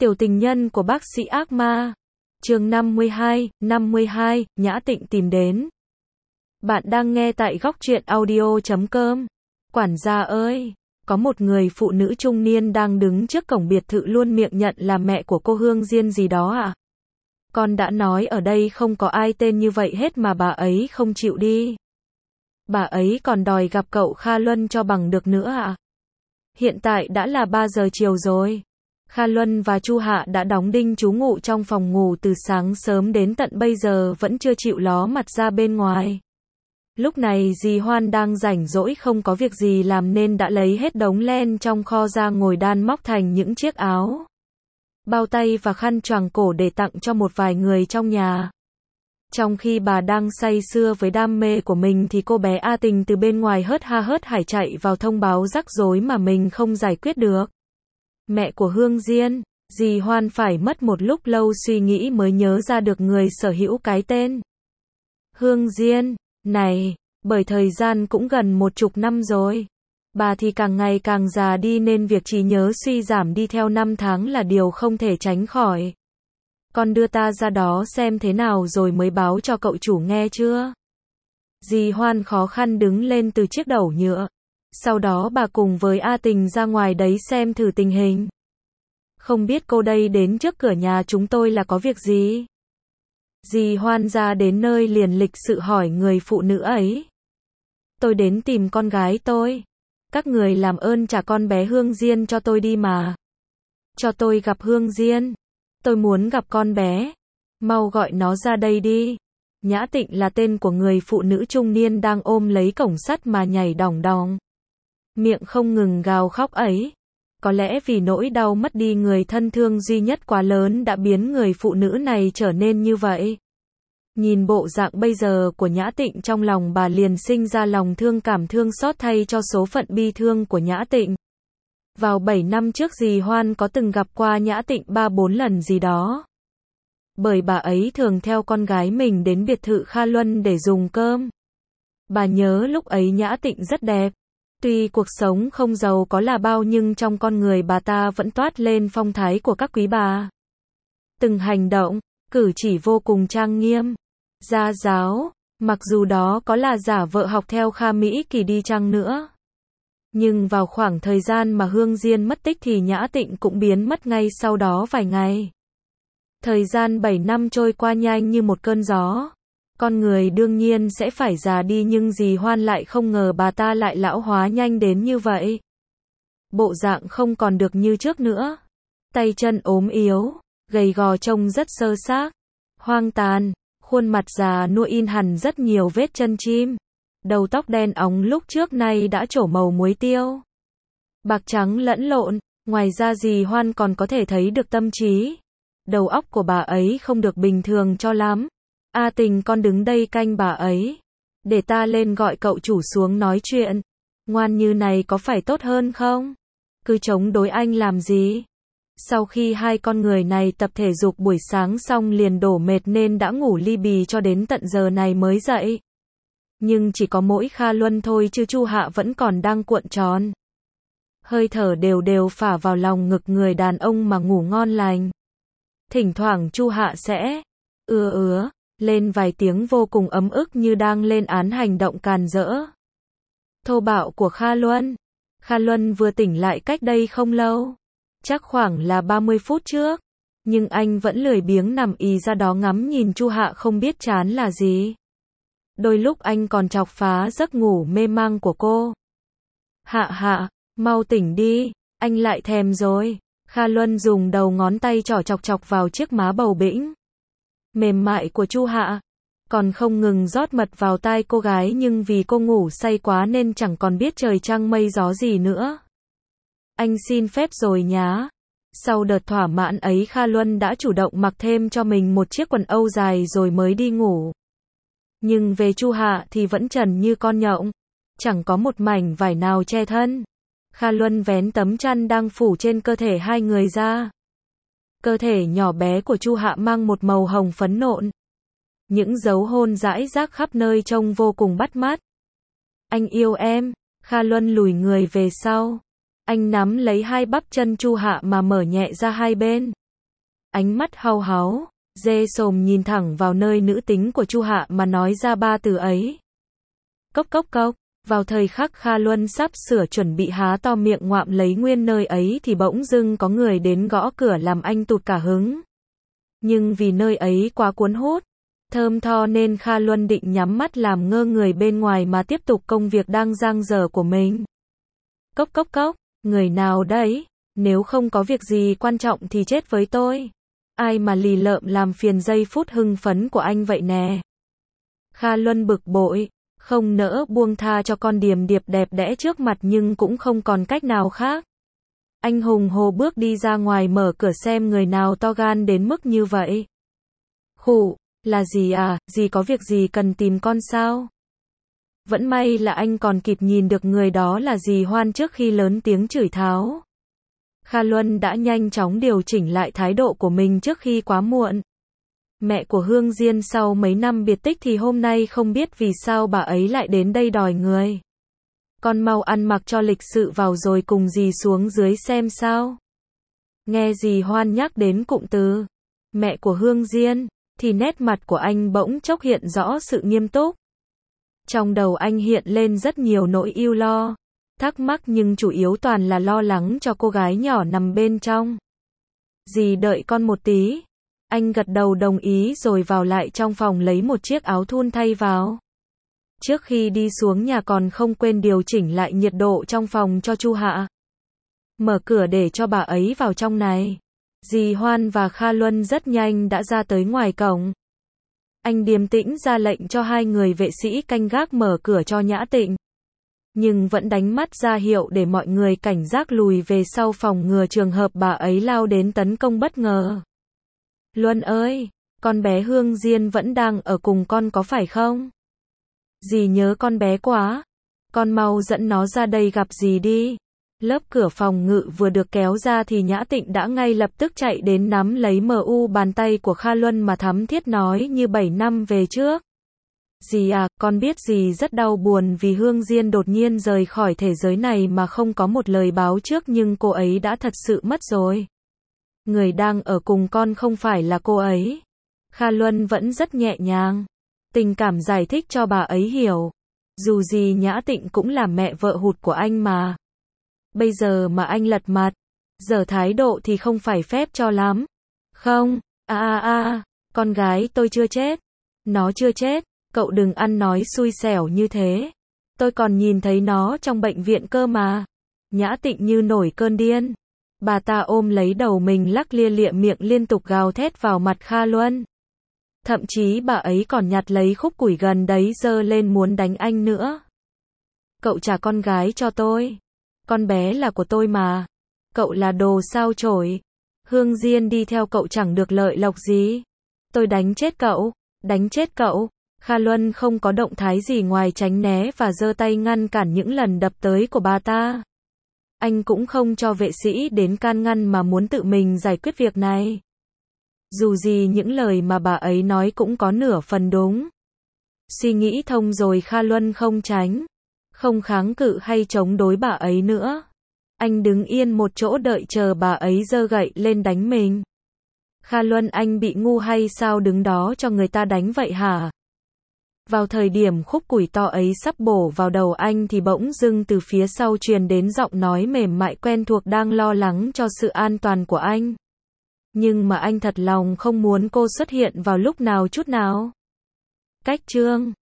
Tiểu tình nhân của bác sĩ ác ma. Chương 52, Nhã Tịnh tìm đến. Bạn đang nghe tại góc truyện audio.com. Quản gia ơi, có một người phụ nữ trung niên đang đứng trước cổng biệt thự luôn miệng nhận là mẹ của cô Hương Diên gì đó à? Con đã nói ở đây không có ai tên như vậy hết mà bà ấy không chịu đi. Bà ấy còn đòi gặp cậu Kha Luân cho bằng được nữa à? Hiện tại đã là 3 giờ chiều rồi. Kha Luân và Chu Hạ đã đóng đinh trú ngụ trong phòng ngủ từ sáng sớm đến tận bây giờ vẫn chưa chịu ló mặt ra bên ngoài. Lúc này dì Hoan đang rảnh rỗi không có việc gì làm nên đã lấy hết đống len trong kho ra ngồi đan móc thành những chiếc áo, bao tay và khăn choàng cổ để tặng cho một vài người trong nhà. Trong khi bà đang say sưa với đam mê của mình thì cô bé A Tình từ bên ngoài hớt ha hớt hải chạy vào thông báo rắc rối mà mình không giải quyết được. Mẹ của Hương Diên. Dì Hoan phải mất một lúc lâu suy nghĩ mới nhớ ra được người sở hữu cái tên Hương Diên này, bởi thời gian cũng gần 10 năm rồi. Bà thì càng ngày càng già đi nên việc trí nhớ suy giảm đi theo năm tháng là điều không thể tránh khỏi. Con đưa ta ra đó xem thế nào rồi mới báo cho cậu chủ nghe chưa? Dì Hoan khó khăn đứng lên từ chiếc đẩu nhựa. Sau đó bà cùng với A Tình ra ngoài đấy xem thử tình hình. Không biết cô đây đến trước cửa nhà chúng tôi là có việc gì? Dì Hoan ra đến nơi liền lịch sự hỏi người phụ nữ ấy. Tôi đến tìm con gái tôi. Các người làm ơn trả con bé Hương Diên cho tôi đi mà. Cho tôi gặp Hương Diên. Tôi muốn gặp con bé. Mau gọi nó ra đây đi. Nhã Tịnh là tên của người phụ nữ trung niên đang ôm lấy cổng sắt mà nhảy đỏng đòng. Miệng không ngừng gào khóc ấy. Có lẽ vì nỗi đau mất đi người thân thương duy nhất quá lớn đã biến người phụ nữ này trở nên như vậy. Nhìn bộ dạng bây giờ của Nhã Tịnh trong lòng bà liền sinh ra lòng thương cảm thương xót thay cho số phận bi thương của Nhã Tịnh. Vào 7 năm trước dì Hoan có từng gặp qua Nhã Tịnh 3-4 lần gì đó. Bởi bà ấy thường theo con gái mình đến biệt thự Kha Luân để dùng cơm. Bà nhớ lúc ấy Nhã Tịnh rất đẹp. Tuy cuộc sống không giàu có là bao nhưng trong con người bà ta vẫn toát lên phong thái của các quý bà. Từng hành động, cử chỉ vô cùng trang nghiêm, gia giáo, mặc dù đó có là giả vợ học theo Kha Mỹ Kỳ đi chăng nữa. Nhưng vào khoảng thời gian mà Hương Diên mất tích thì Nhã Tịnh cũng biến mất ngay sau đó vài ngày. Thời gian 7 năm trôi qua nhanh như một cơn gió. Con người đương nhiên sẽ phải già đi nhưng dì Hoan lại không ngờ bà ta lại lão hóa nhanh đến như vậy. Bộ dạng không còn được như trước nữa. Tay chân ốm yếu, gầy gò trông rất sơ xác, hoang tàn, khuôn mặt già nua in hẳn rất nhiều vết chân chim. Đầu tóc đen óng lúc trước nay đã trổ màu muối tiêu. Bạc trắng lẫn lộn, ngoài ra dì Hoan còn có thể thấy được tâm trí. Đầu óc của bà ấy không được bình thường cho lắm. A Tình con đứng đây canh bà ấy. Để ta lên gọi cậu chủ xuống nói chuyện. Ngoan như này có phải tốt hơn không? Cứ chống đối anh làm gì? Sau khi hai con người này tập thể dục buổi sáng xong liền đổ mệt nên đã ngủ li bì cho đến tận giờ này mới dậy. Nhưng chỉ có mỗi Kha Luân thôi chứ Chu Hạ vẫn còn đang cuộn tròn. Hơi thở đều đều phả vào lòng ngực người đàn ông mà ngủ ngon lành. Thỉnh thoảng Chu Hạ sẽ lên vài tiếng vô cùng ấm ức như đang lên án hành động càn rỡ, thô bạo của Kha Luân. Kha Luân vừa tỉnh lại cách đây không lâu, chắc khoảng là 30 phút trước, nhưng anh vẫn lười biếng nằm ì ra đó ngắm nhìn Chu Hạ không biết chán là gì. Đôi lúc anh còn chọc phá giấc ngủ mê mang của cô. Hạ, mau tỉnh đi, anh lại thèm rồi. Kha Luân dùng đầu ngón tay trỏ chọc chọc vào chiếc má bầu bĩnh mềm mại của Chu Hạ, còn không ngừng rót mật vào tai cô gái nhưng vì cô ngủ say quá nên chẳng còn biết trời trăng mây gió gì nữa. Anh xin phép rồi nhá. Sau đợt thỏa mãn ấy Kha Luân đã chủ động mặc thêm cho mình một chiếc quần âu dài rồi mới đi ngủ. Nhưng về Chu Hạ thì vẫn trần như con nhộng, chẳng có một mảnh vải nào che thân. Kha Luân vén tấm chăn đang phủ trên cơ thể hai người ra. Cơ thể nhỏ bé của Chu Hạ mang một màu hồng phấn nộn. Những dấu hôn rải rác khắp nơi trông vô cùng bắt mắt. Anh yêu em. Kha Luân lùi người về sau. Anh nắm lấy hai bắp chân Chu Hạ mà mở nhẹ ra hai bên. ánh mắt hau háu, dê sồm nhìn thẳng vào nơi nữ tính của Chu Hạ mà nói ra ba từ ấy. Cốc cốc cốc, vào thời khắc Kha Luân sắp sửa chuẩn bị há to miệng ngoạm lấy nguyên nơi ấy thì bỗng dưng có người đến gõ cửa làm anh tụt cả hứng. Nhưng vì nơi ấy quá cuốn hút, thơm tho nên Kha Luân định nhắm mắt làm ngơ người bên ngoài mà tiếp tục công việc đang dang dở của mình. Cốc cốc cốc, người nào đấy? Nếu không có việc gì quan trọng thì chết với tôi. Ai mà lì lợm làm phiền giây phút hưng phấn của anh vậy nè. Kha Luân bực bội, không nỡ buông tha cho con điềm điệp đẹp đẽ trước mặt nhưng cũng không còn cách nào khác. Anh hùng hồ bước đi ra ngoài mở cửa xem người nào to gan đến mức như vậy. Khụ, là gì à, dì có việc gì cần tìm con sao? Vẫn may là anh còn kịp nhìn được người đó là dì Hoan trước khi lớn tiếng chửi tháo. Kha Luân đã nhanh chóng điều chỉnh lại thái độ của mình trước khi quá muộn. Mẹ của Hương Diên sau mấy năm biệt tích thì hôm nay không biết vì sao bà ấy lại đến đây đòi người. Con mau ăn mặc cho lịch sự vào rồi cùng dì xuống dưới xem sao. Nghe dì Hoan nhắc đến cụm từ mẹ của Hương Diên, thì nét mặt của anh bỗng chốc hiện rõ sự nghiêm túc. Trong đầu anh hiện lên rất nhiều nỗi ưu lo, thắc mắc nhưng chủ yếu toàn là lo lắng cho cô gái nhỏ nằm bên trong. Dì đợi con một tí. Anh gật đầu đồng ý rồi vào lại trong phòng lấy một chiếc áo thun thay vào. Trước khi đi xuống nhà còn không quên điều chỉnh lại nhiệt độ trong phòng cho Chu Hạ. Mở cửa để cho bà ấy vào trong này. Dì Hoan và Kha Luân rất nhanh đã ra tới ngoài cổng. Anh điềm tĩnh ra lệnh cho hai người vệ sĩ canh gác mở cửa cho Nhã Tịnh. Nhưng vẫn đánh mắt ra hiệu để mọi người cảnh giác lùi về sau phòng ngừa trường hợp bà ấy lao đến tấn công bất ngờ. Luân ơi, con bé Hương Diên vẫn đang ở cùng con có phải không? Dì nhớ con bé quá. Con mau dẫn nó ra đây gặp dì đi. Lớp cửa phòng ngự vừa được kéo ra thì Nhã Tịnh đã ngay lập tức chạy đến nắm lấy bàn tay của Kha Luân mà thắm thiết nói như 7 năm về trước. Dì à, con biết dì rất đau buồn vì Hương Diên đột nhiên rời khỏi thế giới này mà không có một lời báo trước nhưng cô ấy đã thật sự mất rồi. Người đang ở cùng con không phải là cô ấy. Kha Luân vẫn rất nhẹ nhàng, tình cảm giải thích cho bà ấy hiểu. Dù gì Nhã Tịnh cũng là mẹ vợ hụt của anh mà. Bây giờ mà anh lật mặt, giờ thái độ thì không phải phép cho lắm. Không, con gái tôi chưa chết. Nó chưa chết, cậu đừng ăn nói xui xẻo như thế. Tôi còn nhìn thấy nó trong bệnh viện cơ mà. Nhã Tịnh như nổi cơn điên. Bà ta ôm lấy đầu mình lắc lia lịa miệng liên tục gào thét vào mặt Kha Luân. Thậm chí bà ấy còn nhặt lấy khúc củi gần đấy giơ lên muốn đánh anh nữa. Cậu trả con gái cho tôi. Con bé là của tôi mà. Cậu là đồ sao chổi. Hương Diên đi theo cậu chẳng được lợi lộc gì. Tôi đánh chết cậu. Đánh chết cậu. Kha Luân không có động thái gì ngoài tránh né và giơ tay ngăn cản những lần đập tới của bà ta. Anh cũng không cho vệ sĩ đến can ngăn mà muốn tự mình giải quyết việc này. Dù gì những lời mà bà ấy nói cũng có nửa phần đúng. Suy nghĩ thông rồi Kha Luân không tránh, không kháng cự hay chống đối bà ấy nữa. Anh đứng yên một chỗ đợi chờ bà ấy giơ gậy lên đánh mình. Kha Luân, anh bị ngu hay sao đứng đó cho người ta đánh vậy hả? Vào thời điểm khúc củi to ấy sắp bổ vào đầu anh thì bỗng dưng từ phía sau truyền đến giọng nói mềm mại quen thuộc đang lo lắng cho sự an toàn của anh. Nhưng mà anh thật lòng không muốn cô xuất hiện vào lúc nào chút nào. Cách chương